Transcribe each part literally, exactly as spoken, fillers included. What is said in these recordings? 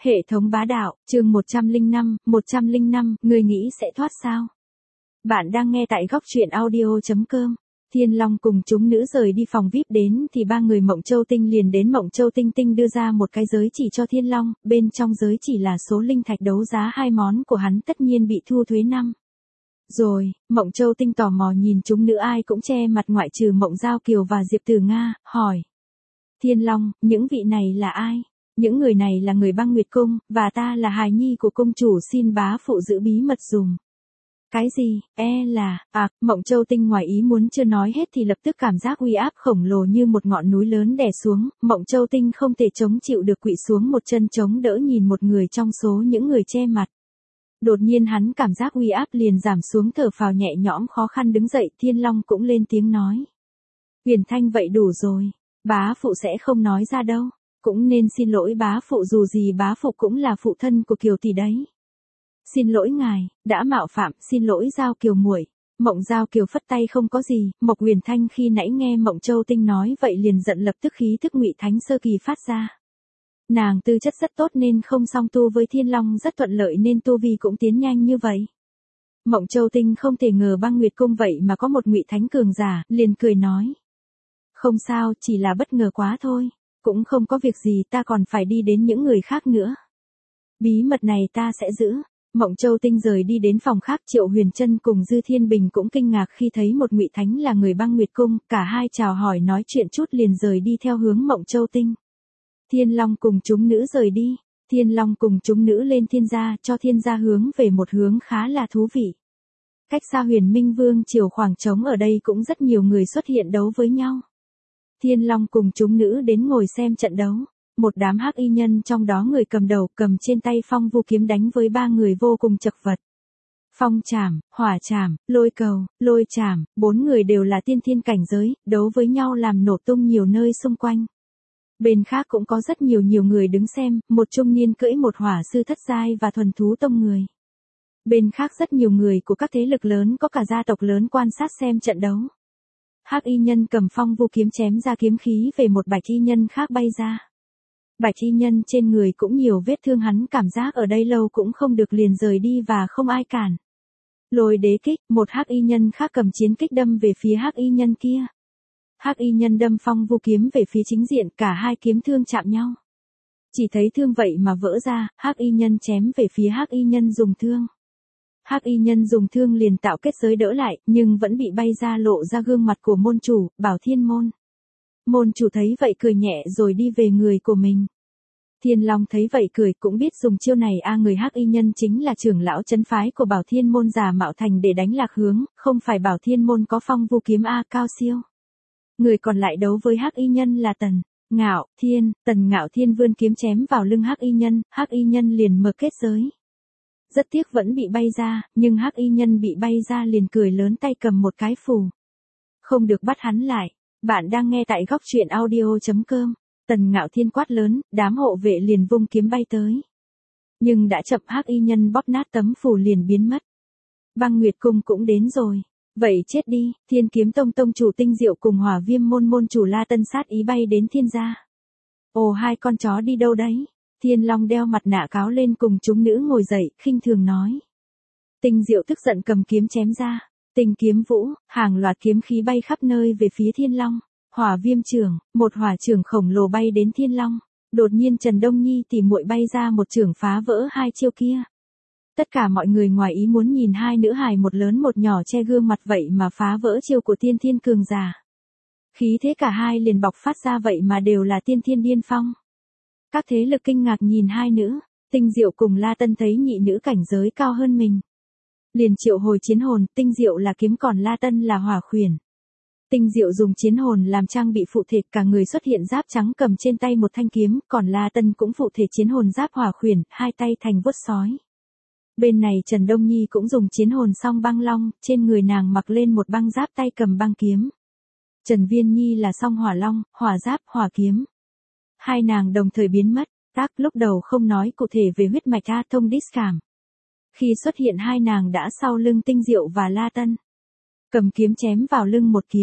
Hệ thống bá đạo, chương một trăm lẻ năm, một trăm lẻ năm, người nghĩ sẽ thoát sao? Bạn đang nghe tại góc truyện audio chấm com. Thiên Long cùng chúng nữ rời đi phòng vi ai pi đến thì ba người Mộng Châu Tinh liền đến Mộng Châu Tinh Tinh đưa ra một cái giới chỉ cho Thiên Long, bên trong giới chỉ là số linh thạch đấu giá hai món của hắn tất nhiên bị thu thuế năm. Rồi, Mộng Châu Tinh tò mò nhìn chúng nữ ai cũng che mặt ngoại trừ Mộng Giao Kiều và Diệp Tử Nga, hỏi. Thiên Long, những vị này là ai? Những người này là người Băng Nguyệt Cung, và ta là hài nhi của cung chủ xin bá phụ giữ bí mật dùm. Cái gì, e là, à, Mộng Châu Tinh ngoài ý muốn chưa nói hết thì lập tức cảm giác uy áp khổng lồ như một ngọn núi lớn đè xuống, Mộng Châu Tinh không thể chống chịu được quỵ xuống một chân chống đỡ nhìn một người trong số những người che mặt. Đột nhiên hắn cảm giác uy áp liền giảm xuống thở phào nhẹ nhõm khó khăn đứng dậy, Thiên Long cũng lên tiếng nói. Huyền Thanh vậy đủ rồi, bá phụ sẽ không nói ra đâu. Cũng nên xin lỗi bá phụ dù gì bá phụ cũng là phụ thân của Kiều tỷ đấy. Xin lỗi ngài, đã mạo phạm, xin lỗi Giao Kiều muội. Mộng Giao Kiều phất tay không có gì, Mộc Huyền Thanh khi nãy nghe Mộng Châu Tinh nói vậy liền giận lập tức khí thức ngụy thánh sơ kỳ phát ra. Nàng tư chất rất tốt nên không song tu với Thiên Long rất thuận lợi nên tu vi cũng tiến nhanh như vậy. Mộng Châu Tinh không thể ngờ Băng Nguyệt Cung vậy mà có một ngụy thánh cường giả, liền cười nói. Không sao, chỉ là bất ngờ quá thôi. Cũng không có việc gì, ta còn phải đi đến những người khác nữa. Bí mật này ta sẽ giữ. Mộng Châu Tinh rời đi đến phòng khác, Triệu Huyền Trân cùng Dư Thiên Bình cũng kinh ngạc khi thấy một ngụy thánh là người Băng Nguyệt Cung, cả hai chào hỏi nói chuyện chút liền rời đi theo hướng Mộng Châu Tinh. Thiên Long cùng chúng nữ rời đi, Thiên Long cùng chúng nữ lên thiên gia, cho thiên gia hướng về một hướng khá là thú vị. Cách xa Huyền Minh Vương triều khoảng trống ở đây cũng rất nhiều người xuất hiện đấu với nhau. Thiên Long cùng chúng nữ đến ngồi xem trận đấu, một đám hắc y nhân trong đó người cầm đầu cầm trên tay phong vu kiếm đánh với ba người vô cùng chật vật. Phong trảm, hỏa trảm, lôi cầu, lôi trảm, bốn người đều là tiên thiên cảnh giới, đấu với nhau làm nổ tung nhiều nơi xung quanh. Bên khác cũng có rất nhiều nhiều người đứng xem, một trung niên cưỡi một hỏa sư thất giai và thuần thú tông người. Bên khác rất nhiều người của các thế lực lớn có cả gia tộc lớn quan sát xem trận đấu. Hắc y nhân cầm phong vu kiếm chém ra kiếm khí về một bạch y nhân khác bay ra. Bạch y nhân trên người cũng nhiều vết thương, hắn cảm giác ở đây lâu cũng không được liền rời đi và không ai cản. Lôi đế kích, một hắc y nhân khác cầm chiến kích đâm về phía hắc y nhân kia. Hắc y nhân đâm phong vu kiếm về phía chính diện, cả hai kiếm thương chạm nhau. Chỉ thấy thương vậy mà vỡ ra, hắc y nhân chém về phía hắc y nhân dùng thương. Hắc y nhân dùng thương liền tạo kết giới đỡ lại, nhưng vẫn bị bay ra lộ ra gương mặt của môn chủ, Bảo Thiên Môn. Môn chủ thấy vậy cười nhẹ rồi đi về người của mình. Thiên Long thấy vậy cười cũng biết dùng chiêu này a à, người hắc y nhân chính là trưởng lão trấn phái của Bảo Thiên Môn giả mạo thành để đánh lạc hướng, không phải Bảo Thiên Môn có phong vu kiếm a à, cao siêu. Người còn lại đấu với hắc y nhân là Tần Ngạo Thiên, Tần Ngạo Thiên vươn kiếm chém vào lưng hắc y nhân, hắc y nhân liền mở kết giới. Rất tiếc vẫn bị bay ra, nhưng hắc y nhân bị bay ra liền cười lớn tay cầm một cái phù. Không được bắt hắn lại. Bạn đang nghe tại góc truyện audio chấm com. Tần Ngạo Thiên quát lớn, đám hộ vệ liền vung kiếm bay tới. Nhưng đã chậm, hắc y nhân bóp nát tấm phù liền biến mất. Băng Nguyệt Cung cũng đến rồi. Vậy chết đi, Thiên Kiếm Tông tông chủ Tinh Diệu cùng Hỏa Viêm môn môn chủ La Tân sát ý bay đến thiên gia. Ồ, hai con chó đi đâu đấy? Thiên Long đeo mặt nạ cáo lên cùng chúng nữ ngồi dậy, khinh thường nói. Tinh Diệu tức giận cầm kiếm chém ra. Tinh kiếm vũ, hàng loạt kiếm khí bay khắp nơi về phía Thiên Long. Hỏa Viêm trưởng, một hỏa trưởng khổng lồ bay đến Thiên Long. Đột nhiên Trần Đông Nhi tỉ muội bay ra một trưởng phá vỡ hai chiêu kia. Tất cả mọi người ngoài ý muốn nhìn hai nữ hài một lớn một nhỏ che gương mặt vậy mà phá vỡ chiêu của tiên thiên cường giả. Khí thế cả hai liền bộc phát ra vậy mà đều là tiên thiên điên phong. Các thế lực kinh ngạc nhìn hai nữ, Tinh Diệu cùng La Tân thấy nhị nữ cảnh giới cao hơn mình. Liền triệu hồi chiến hồn, Tinh Diệu là kiếm còn La Tân là hỏa khuyển. Tinh Diệu dùng chiến hồn làm trang bị phụ thể, cả người xuất hiện giáp trắng cầm trên tay một thanh kiếm, còn La Tân cũng phụ thể chiến hồn giáp hỏa khuyển, hai tay thành vuốt sói. Bên này Trần Đông Nhi cũng dùng chiến hồn song băng long, trên người nàng mặc lên một băng giáp tay cầm băng kiếm. Trần Viên Nhi là song hỏa long, hỏa giáp, hỏa kiếm. Hai nàng đồng thời biến mất, tác lúc đầu không nói cụ thể về huyết mạch A thông đít cảm. Khi xuất hiện hai nàng đã sau lưng Tinh Diệu và La Tân. Cầm kiếm chém vào lưng một kiếm,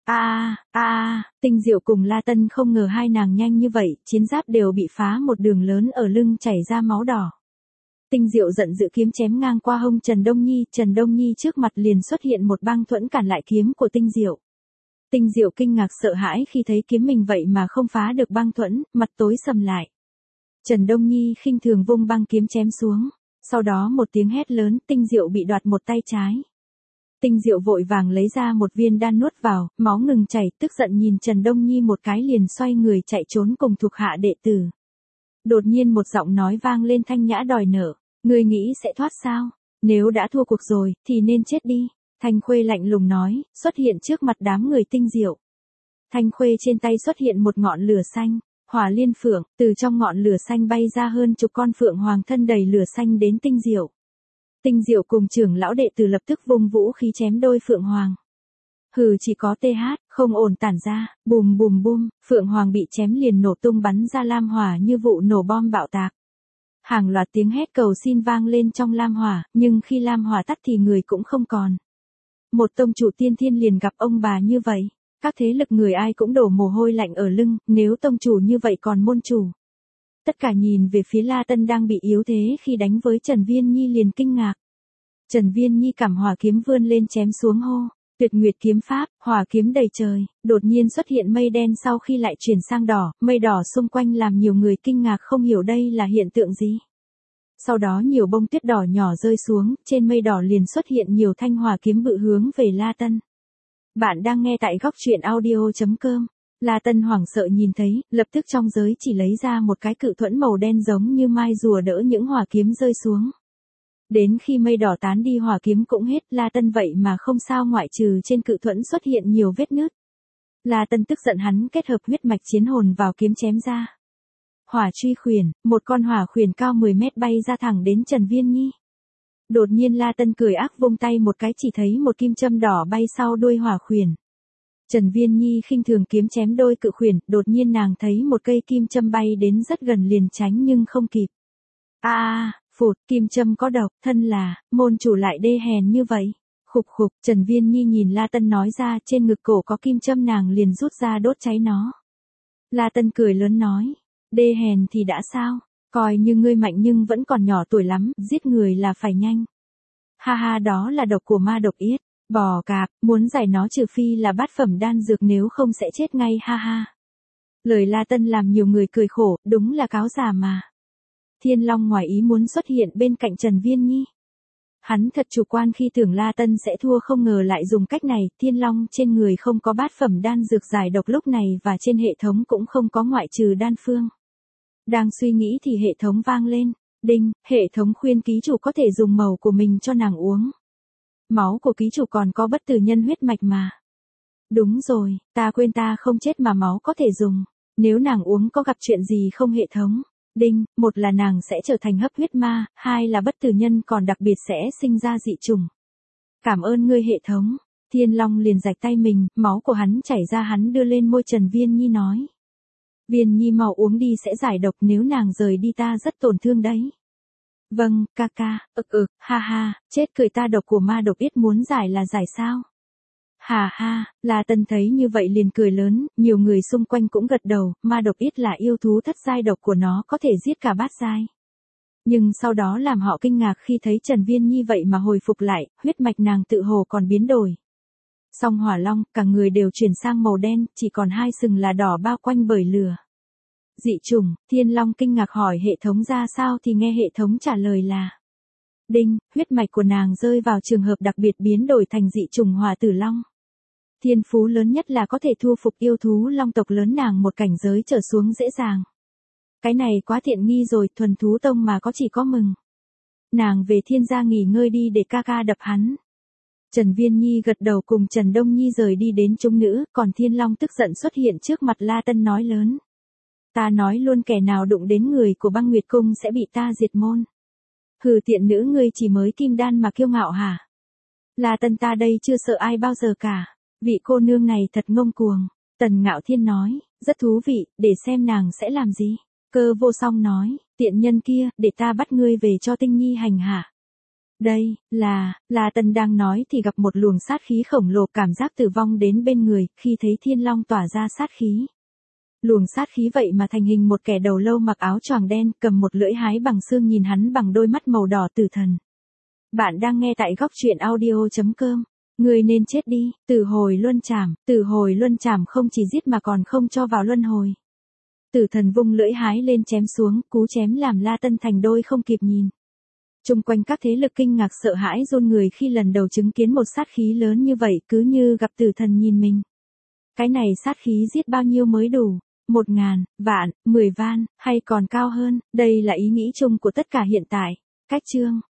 A, a, Tinh Diệu cùng La Tân không ngờ hai nàng nhanh như vậy, chiến giáp đều bị phá một đường lớn ở lưng chảy ra máu đỏ. Tinh Diệu giận dữ kiếm chém ngang qua hông Trần Đông Nhi, Trần Đông Nhi trước mặt liền xuất hiện một băng thuẫn cản lại kiếm của Tinh Diệu. Tinh Diệu kinh ngạc sợ hãi khi thấy kiếm mình vậy mà không phá được băng thuẫn, mặt tối sầm lại. Trần Đông Nhi khinh thường vung băng kiếm chém xuống, sau đó một tiếng hét lớn, Tinh Diệu bị đoạt một tay trái. Tinh Diệu vội vàng lấy ra một viên đan nuốt vào, máu ngừng chảy, tức giận nhìn Trần Đông Nhi một cái liền xoay người chạy trốn cùng thuộc hạ đệ tử. Đột nhiên một giọng nói vang lên thanh nhã đòi nợ, ngươi nghĩ sẽ thoát sao? Nếu đã thua cuộc rồi, thì nên chết đi. Thanh Khuê lạnh lùng nói, xuất hiện trước mặt đám người Tinh Diệu. Thanh Khuê trên tay xuất hiện một ngọn lửa xanh, hỏa liên phượng, từ trong ngọn lửa xanh bay ra hơn chục con phượng hoàng thân đầy lửa xanh đến Tinh Diệu. Tinh Diệu cùng trưởng lão đệ tử lập tức vung vũ khí chém đôi phượng hoàng. Hừ, chỉ có tê hát, không ổn tản ra, bùm bùm bùm, phượng hoàng bị chém liền nổ tung bắn ra lam hỏa như vụ nổ bom bạo tạc. Hàng loạt tiếng hét cầu xin vang lên trong lam hỏa, nhưng khi lam hỏa tắt thì người cũng không còn. Một tông chủ tiên thiên liền gặp ông bà như vậy, các thế lực người ai cũng đổ mồ hôi lạnh ở lưng, nếu tông chủ như vậy còn môn chủ. Tất cả nhìn về phía La Tân đang bị yếu thế khi đánh với Trần Viên Nhi liền kinh ngạc. Trần Viên Nhi cầm hỏa kiếm vươn lên chém xuống hô, Tuyệt Nguyệt kiếm pháp, hỏa kiếm đầy trời, đột nhiên xuất hiện mây đen sau khi lại chuyển sang đỏ, mây đỏ xung quanh làm nhiều người kinh ngạc không hiểu đây là hiện tượng gì. Sau đó nhiều bông tuyết đỏ nhỏ rơi xuống, trên mây đỏ liền xuất hiện nhiều thanh hỏa kiếm bự hướng về La Tân. Bạn đang nghe tại góc truyện audio chấm com. La Tân hoảng sợ nhìn thấy, lập tức trong giới chỉ lấy ra một cái cự thuẫn màu đen giống như mai rùa đỡ những hỏa kiếm rơi xuống. Đến khi mây đỏ tán đi hỏa kiếm cũng hết, La Tân vậy mà không sao ngoại trừ trên cự thuẫn xuất hiện nhiều vết nứt. La Tân tức giận hắn kết hợp huyết mạch chiến hồn vào kiếm chém ra. Hỏa truy khuyển, một con hỏa khuyển cao mười mét bay ra thẳng đến Trần Viên Nhi. Đột nhiên La Tân cười ác vung tay một cái chỉ thấy một kim châm đỏ bay sau đuôi hỏa khuyển. Trần Viên Nhi khinh thường kiếm chém đôi cự khuyển, đột nhiên nàng thấy một cây kim châm bay đến rất gần liền tránh nhưng không kịp. A, à, phụt, kim châm có độc, thân là, môn chủ lại đê hèn như vậy. Khục khục, Trần Viên Nhi nhìn La Tân nói ra, trên ngực cổ có kim châm nàng liền rút ra đốt cháy nó. La Tân cười lớn nói, đê hèn thì đã sao, coi như ngươi mạnh nhưng vẫn còn nhỏ tuổi lắm, giết người là phải nhanh. Ha ha, đó là độc của ma độc yết. Bò cạp, muốn giải nó trừ phi là bát phẩm đan dược nếu không sẽ chết ngay ha ha. Lời La Tân làm nhiều người cười khổ, đúng là cáo già mà. Thiên Long ngoài ý muốn xuất hiện bên cạnh Trần Viên Nhi. Hắn thật chủ quan khi tưởng La Tân sẽ thua không ngờ lại dùng cách này, Thiên Long trên người không có bát phẩm đan dược giải độc lúc này và trên hệ thống cũng không có ngoại trừ đan phương. Đang suy nghĩ thì hệ thống vang lên, đinh, hệ thống khuyên ký chủ có thể dùng màu của mình cho nàng uống. Máu của ký chủ còn có bất tử nhân huyết mạch mà. Đúng rồi, ta quên ta không chết mà máu có thể dùng. Nếu nàng uống có gặp chuyện gì không hệ thống? Đinh, một là nàng sẽ trở thành hấp huyết ma, hai là bất tử nhân còn đặc biệt sẽ sinh ra dị trùng. Cảm ơn ngươi hệ thống. Thiên Long liền rạch tay mình, máu của hắn chảy ra hắn đưa lên môi Trần Viên Nhi nói. Viên Nhi mau uống đi sẽ giải độc nếu nàng rời đi ta rất tổn thương đấy. Vâng, ca ca, ực ực, ha ha, chết cười ta độc của ma độc yết muốn giải là giải sao? Hà ha, La Tân thấy như vậy liền cười lớn, nhiều người xung quanh cũng gật đầu, ma độc yết là yêu thú thất giai độc của nó có thể giết cả bát giai. Nhưng sau đó làm họ kinh ngạc khi thấy Trần Viên Nhi vậy mà hồi phục lại, huyết mạch nàng tự hồ còn biến đổi. Song Hỏa Long, cả người đều chuyển sang màu đen, chỉ còn hai sừng là đỏ bao quanh bởi lửa. Dị trùng, Thiên Long kinh ngạc hỏi hệ thống ra sao thì nghe hệ thống trả lời là đinh, huyết mạch của nàng rơi vào trường hợp đặc biệt biến đổi thành dị trùng Hỏa Tử Long. Thiên phú lớn nhất là có thể thu phục yêu thú long tộc lớn nàng một cảnh giới trở xuống dễ dàng. Cái này quá tiện nghi rồi, thuần thú tông mà có chỉ có mừng. Nàng về thiên gia nghỉ ngơi đi để ca ca đập hắn. Trần Viên Nhi gật đầu cùng Trần Đông Nhi rời đi đến chúng nữ, còn Thiên Long tức giận xuất hiện trước mặt La Tân nói lớn. Ta nói luôn kẻ nào đụng đến người của Băng Nguyệt Cung sẽ bị ta diệt môn. Hừ, tiện nữ ngươi chỉ mới kim đan mà kiêu ngạo hả? La Tân ta đây chưa sợ ai bao giờ cả. Vị cô nương này thật ngông cuồng. Tần Ngạo Thiên nói, rất thú vị, để xem nàng sẽ làm gì. Cơ Vô Song nói, tiện nhân kia, để ta bắt ngươi về cho Tinh Nhi hành hạ. Đây, là, là Tân đang nói thì gặp một luồng sát khí khổng lồ, cảm giác tử vong đến bên người, khi thấy Thiên Long tỏa ra sát khí. Luồng sát khí vậy mà thành hình một kẻ đầu lâu mặc áo choàng đen, cầm một lưỡi hái bằng xương nhìn hắn bằng đôi mắt màu đỏ tử thần. Bạn đang nghe tại góc truyện audio chấm com. Người nên chết đi, tử hồi luân trảm, tử hồi luân trảm không chỉ giết mà còn không cho vào luân hồi. Tử thần vung lưỡi hái lên chém xuống, cú chém làm La Tân thành đôi không kịp nhìn. Chung quanh các thế lực kinh ngạc sợ hãi run người khi lần đầu chứng kiến một sát khí lớn như vậy, cứ như gặp tử thần nhìn mình. Cái này sát khí giết bao nhiêu mới đủ? Một ngàn, vạn, mười van, hay còn cao hơn? Đây là ý nghĩ chung của tất cả hiện tại. Cách chương